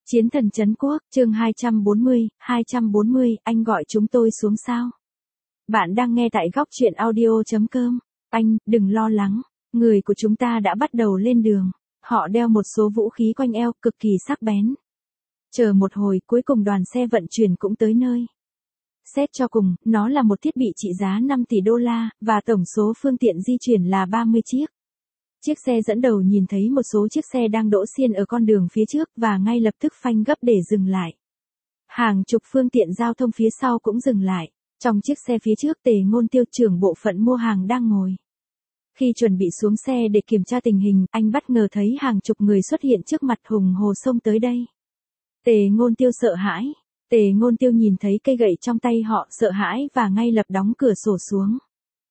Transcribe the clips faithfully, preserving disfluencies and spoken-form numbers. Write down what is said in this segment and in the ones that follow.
Chiến thần trấn quốc, chương hai trăm bốn mươi, hai trăm bốn mươi, anh gọi chúng tôi xuống sao? Bạn đang nghe tại góc truyện audio chấm com. Anh, đừng lo lắng, người của chúng ta đã bắt đầu lên đường. Họ đeo một số vũ khí quanh eo, cực kỳ sắc bén. Chờ một hồi, cuối cùng đoàn xe vận chuyển cũng tới nơi. Xét cho cùng, nó là một thiết bị trị giá năm tỷ đô la, và tổng số phương tiện di chuyển là ba mươi chiếc. Chiếc xe dẫn đầu nhìn thấy một số chiếc xe đang đỗ xiên ở con đường phía trước và ngay lập tức phanh gấp để dừng lại. Hàng chục phương tiện giao thông phía sau cũng dừng lại. Trong chiếc xe phía trước, Tề Ngôn Tiêu, trưởng bộ phận mua hàng, đang ngồi. Khi chuẩn bị xuống xe để kiểm tra tình hình, anh bất ngờ thấy hàng chục người xuất hiện trước mặt, hùng hổ xông tới đây. Tề Ngôn Tiêu sợ hãi. Tề Ngôn Tiêu nhìn thấy cây gậy trong tay họ, sợ hãi và ngay lập đóng cửa sổ xuống.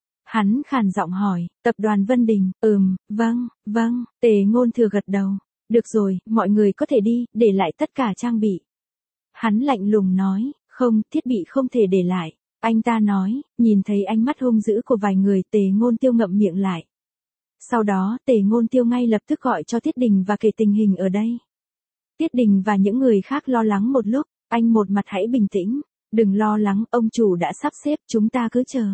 Hắn khàn giọng hỏi, tập đoàn Vân Đình, ừm, vâng, vâng, Tề Ngôn Thừa gật đầu. Được rồi, mọi người có thể đi, để lại tất cả trang bị. Hắn lạnh lùng nói, không, thiết bị không thể để lại. Anh ta nói, nhìn thấy ánh mắt hung dữ của vài người, Tề Ngôn Tiêu ngậm miệng lại. Sau đó, Tề Ngôn Tiêu ngay lập tức gọi cho Tiết Đình và kể tình hình ở đây. Tiết Đình và những người khác lo lắng một lúc, anh một mặt hãy bình tĩnh, đừng lo lắng, ông chủ đã sắp xếp, chúng ta cứ chờ.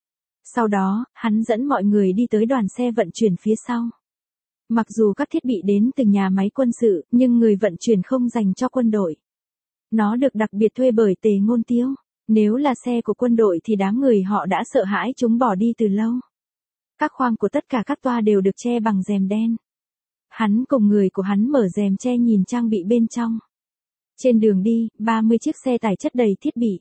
Sau đó, hắn dẫn mọi người đi tới đoàn xe vận chuyển phía sau. Mặc dù các thiết bị đến từ nhà máy quân sự, nhưng người vận chuyển không dành cho quân đội. Nó được đặc biệt thuê bởi Tề Ngôn Tiêu. Nếu là xe của quân đội thì đám người họ đã sợ hãi chúng bỏ đi từ lâu. Các khoang của tất cả các toa đều được che bằng rèm đen. Hắn cùng người của hắn mở rèm che nhìn trang bị bên trong. Trên đường đi, ba mươi chiếc xe tải chất đầy thiết bị.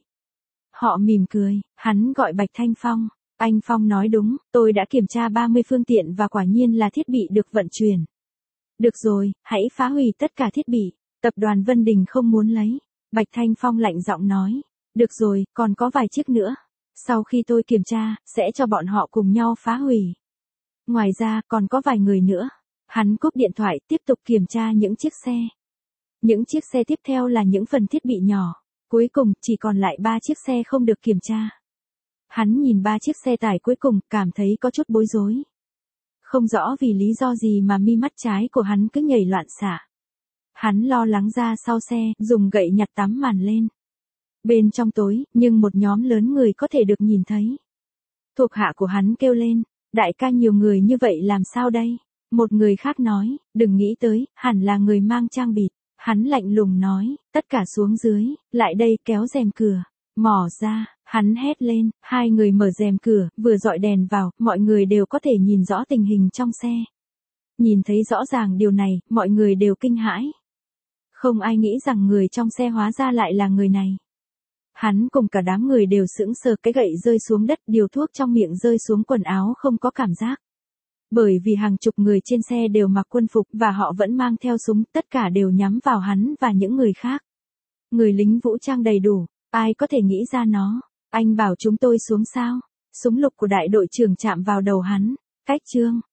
Họ mỉm cười, hắn gọi Bạch Thanh Phong. Anh Phong nói đúng, tôi đã kiểm tra ba mươi phương tiện và quả nhiên là thiết bị được vận chuyển. Được rồi, hãy phá hủy tất cả thiết bị, tập đoàn Vân Đình không muốn lấy. Bạch Thanh Phong lạnh giọng nói. Được rồi, còn có vài chiếc nữa. Sau khi tôi kiểm tra, sẽ cho bọn họ cùng nhau phá hủy. Ngoài ra, còn có vài người nữa. Hắn cúp điện thoại, tiếp tục kiểm tra những chiếc xe. Những chiếc xe tiếp theo là những phần thiết bị nhỏ. Cuối cùng, chỉ còn lại ba chiếc xe không được kiểm tra. Hắn nhìn ba chiếc xe tải cuối cùng, cảm thấy có chút bối rối. Không rõ vì lý do gì mà mi mắt trái của hắn cứ nhảy loạn xạ. Hắn lo lắng ra sau xe, dùng gậy nhặt tấm màn lên. Bên trong tối, nhưng một nhóm lớn người có thể được nhìn thấy. Thuộc hạ của hắn kêu lên, đại ca, nhiều người như vậy làm sao đây? Một người khác nói, đừng nghĩ tới, hẳn là người mang trang bịt. Hắn lạnh lùng nói, tất cả xuống dưới, lại đây, kéo rèm cửa. Mỏ ra, hắn hét lên, hai người mở rèm cửa, vừa dọi đèn vào, mọi người đều có thể nhìn rõ tình hình trong xe. Nhìn thấy rõ ràng điều này, mọi người đều kinh hãi. Không ai nghĩ rằng người trong xe hóa ra lại là người này. Hắn cùng cả đám người đều sững sờ, cái gậy rơi xuống đất, điều thuốc trong miệng rơi xuống quần áo không có cảm giác. Bởi vì hàng chục người trên xe đều mặc quân phục và họ vẫn mang theo súng, tất cả đều nhắm vào hắn và những người khác. Người lính vũ trang đầy đủ, ai có thể nghĩ ra nó. Anh bảo chúng tôi xuống sao? Súng lục của đại đội trưởng chạm vào đầu hắn. Cách chương